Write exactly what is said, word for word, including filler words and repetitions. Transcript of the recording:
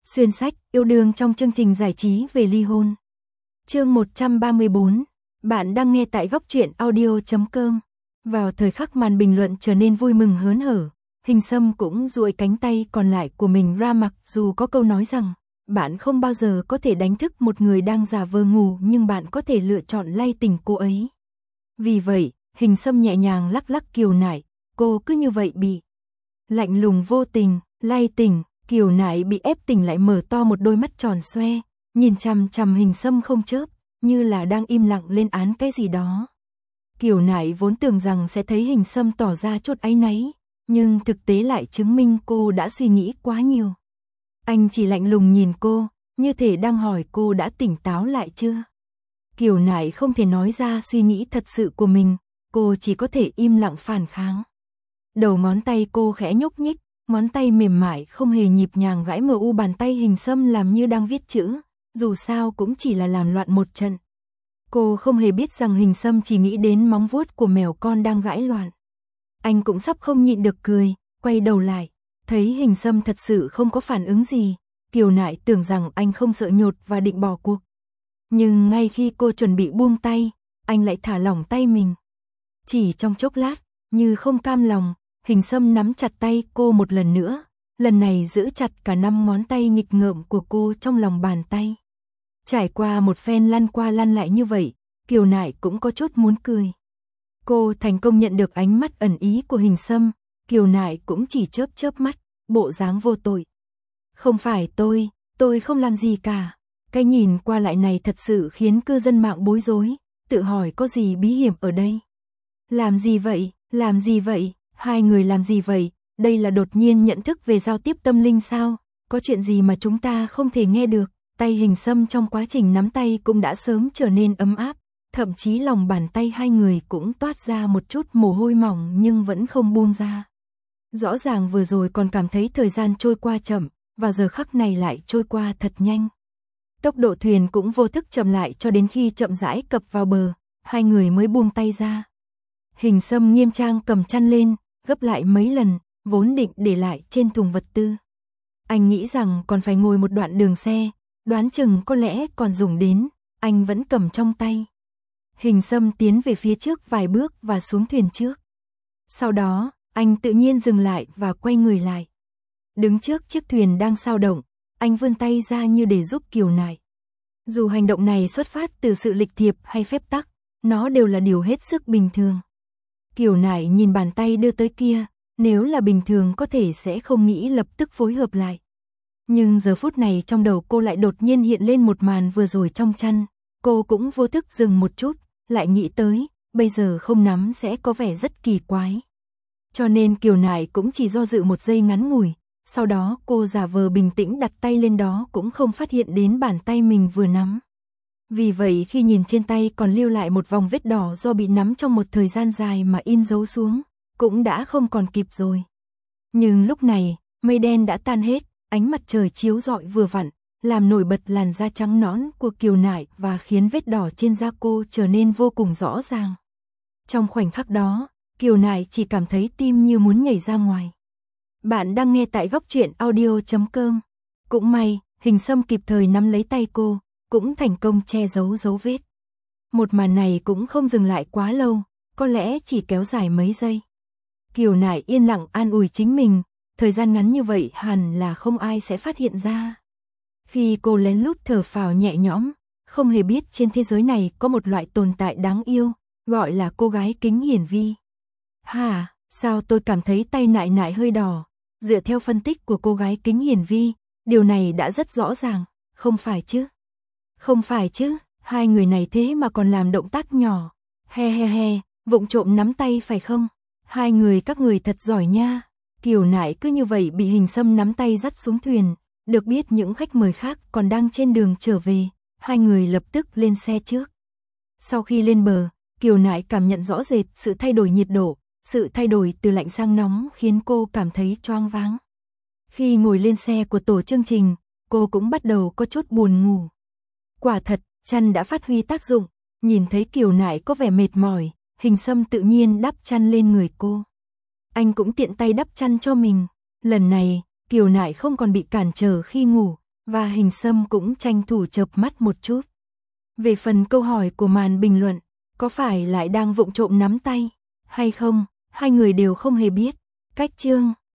Xuyên sách, yêu đương trong chương trình giải trí về ly hôn. Chương một trăm ba mươi bốn. Bạn đang nghe tại góc truyện audio chấm com. Vào thời khắc màn bình luận trở nên vui mừng hớn hở, Hình Sâm cũng duỗi cánh tay còn lại của mình ra, mặc dù có câu nói rằng bạn không bao giờ có thể đánh thức một người đang giả vờ ngủ, nhưng bạn có thể lựa chọn lay tỉnh cô ấy. Vì vậy, Hình Sâm nhẹ nhàng lắc lắc Kiều Nại, cô cứ như vậy bị lạnh lùng vô tình lay tỉnh. Kiều Nại bị ép tỉnh lại mở to một đôi mắt tròn xoe, nhìn chằm chằm Hình Sâm không chớp, như là đang im lặng lên án cái gì đó. Kiều Nại vốn tưởng rằng sẽ thấy Hình Sâm tỏ ra chút áy náy, nhưng thực tế lại chứng minh cô đã suy nghĩ quá nhiều. Anh chỉ lạnh lùng nhìn cô, như thể đang hỏi cô đã tỉnh táo lại chưa. Kiều Nại không thể nói ra suy nghĩ thật sự của mình, cô chỉ có thể im lặng phản kháng. Đầu ngón tay cô khẽ nhúc nhích, ngón tay mềm mại không hề nhịp nhàng gãi mờ u bàn tay Hình Sâm làm như đang viết chữ, dù sao cũng chỉ là làm loạn một trận. Cô không hề biết rằng Hình Sâm chỉ nghĩ đến móng vuốt của mèo con đang gãi loạn. Anh cũng sắp không nhịn được cười, quay đầu lại, thấy Hình Sâm thật sự không có phản ứng gì. Kiều Nại tưởng rằng anh không sợ nhột và định bỏ cuộc. Nhưng ngay khi cô chuẩn bị buông tay, anh lại thả lỏng tay mình. Chỉ trong chốc lát, như không cam lòng, Hình Sâm nắm chặt tay cô một lần nữa, lần này giữ chặt cả năm ngón tay nghịch ngợm của cô trong lòng bàn tay. Trải qua một phen lăn qua lăn lại như vậy, Kiều Nại cũng có chút muốn cười. Cô thành công nhận được ánh mắt ẩn ý của Hình Sâm, Kiều Nại cũng chỉ chớp chớp mắt, bộ dáng vô tội. Không phải tôi, tôi không làm gì cả. Cái nhìn qua lại này thật sự khiến cư dân mạng bối rối, tự hỏi có gì bí hiểm ở đây. Làm gì vậy, làm gì vậy? Hai người làm gì vậy? Đây là đột nhiên nhận thức về giao tiếp tâm linh sao? Có chuyện gì mà chúng ta không thể nghe được? Tay Hình Sâm trong quá trình nắm tay cũng đã sớm trở nên ấm áp, thậm chí lòng bàn tay hai người cũng toát ra một chút mồ hôi mỏng nhưng vẫn không buông ra. Rõ ràng vừa rồi còn cảm thấy thời gian trôi qua chậm, và giờ khắc này lại trôi qua thật nhanh. Tốc độ thuyền cũng vô thức chậm lại cho đến khi chậm rãi cập vào bờ, hai người mới buông tay ra. Hình Sâm nghiêm trang cầm chăn lên, gấp lại mấy lần, vốn định để lại trên thùng vật tư. Anh nghĩ rằng còn phải ngồi một đoạn đường xe, đoán chừng có lẽ còn dùng đến, anh vẫn cầm trong tay. Hình Sâm tiến về phía trước vài bước và xuống thuyền trước. Sau đó, anh tự nhiên dừng lại và quay người lại. Đứng trước chiếc thuyền đang xao động, anh vươn tay ra như để giúp Kiều Nại. Dù hành động này xuất phát từ sự lịch thiệp hay phép tắc, nó đều là điều hết sức bình thường. Kiều Nại nhìn bàn tay đưa tới kia, nếu là bình thường có thể sẽ không nghĩ lập tức phối hợp lại. Nhưng giờ phút này trong đầu cô lại đột nhiên hiện lên một màn vừa rồi trong chăn, cô cũng vô thức dừng một chút, lại nghĩ tới, bây giờ không nắm sẽ có vẻ rất kỳ quái. Cho nên Kiều Nại cũng chỉ do dự một giây ngắn ngủi, sau đó cô giả vờ bình tĩnh đặt tay lên đó cũng không phát hiện đến bàn tay mình vừa nắm. Vì vậy khi nhìn trên tay còn lưu lại một vòng vết đỏ do bị nắm trong một thời gian dài mà in dấu xuống, cũng đã không còn kịp rồi. Nhưng lúc này, mây đen đã tan hết, ánh mặt trời chiếu rọi vừa vặn, làm nổi bật làn da trắng nõn của Kiều Nại và khiến vết đỏ trên da cô trở nên vô cùng rõ ràng. Trong khoảnh khắc đó, Kiều Nại chỉ cảm thấy tim như muốn nhảy ra ngoài. Bạn đang nghe tại góc truyện audio chấm com. Cũng may, Hình Sâm kịp thời nắm lấy tay cô, cũng thành công che giấu dấu vết. Một màn này cũng không dừng lại quá lâu, có lẽ chỉ kéo dài mấy giây. Kiều Nại yên lặng an ủi chính mình, thời gian ngắn như vậy hẳn là không ai sẽ phát hiện ra. Khi cô lén lút thở phào nhẹ nhõm, không hề biết trên thế giới này có một loại tồn tại đáng yêu, gọi là cô gái kính hiển vi. Hả, sao tôi cảm thấy tay Nại Nại hơi đỏ? Dựa theo phân tích của cô gái kính hiển vi, điều này đã rất rõ ràng, không phải chứ? Không phải chứ, hai người này thế mà còn làm động tác nhỏ. He he he, vụng trộm nắm tay phải không? Hai người các người thật giỏi nha. Kiều Nại cứ như vậy bị Hình Sâm nắm tay dắt xuống thuyền, được biết những khách mời khác còn đang trên đường trở về, hai người lập tức lên xe trước. Sau khi lên bờ, Kiều Nại cảm nhận rõ rệt sự thay đổi nhiệt độ, sự thay đổi từ lạnh sang nóng khiến cô cảm thấy choáng váng. Khi ngồi lên xe của tổ chương trình, cô cũng bắt đầu có chút buồn ngủ. Quả thật, chăn đã phát huy tác dụng, nhìn thấy Kiều Nại có vẻ mệt mỏi, Hình Sâm tự nhiên đắp chăn lên người cô. Anh cũng tiện tay đắp chăn cho mình, lần này, Kiều Nại không còn bị cản trở khi ngủ, và Hình Sâm cũng tranh thủ chợp mắt một chút. Về phần câu hỏi của màn bình luận, có phải lại đang vụng trộm nắm tay, hay không, hai người đều không hề biết. Cách chương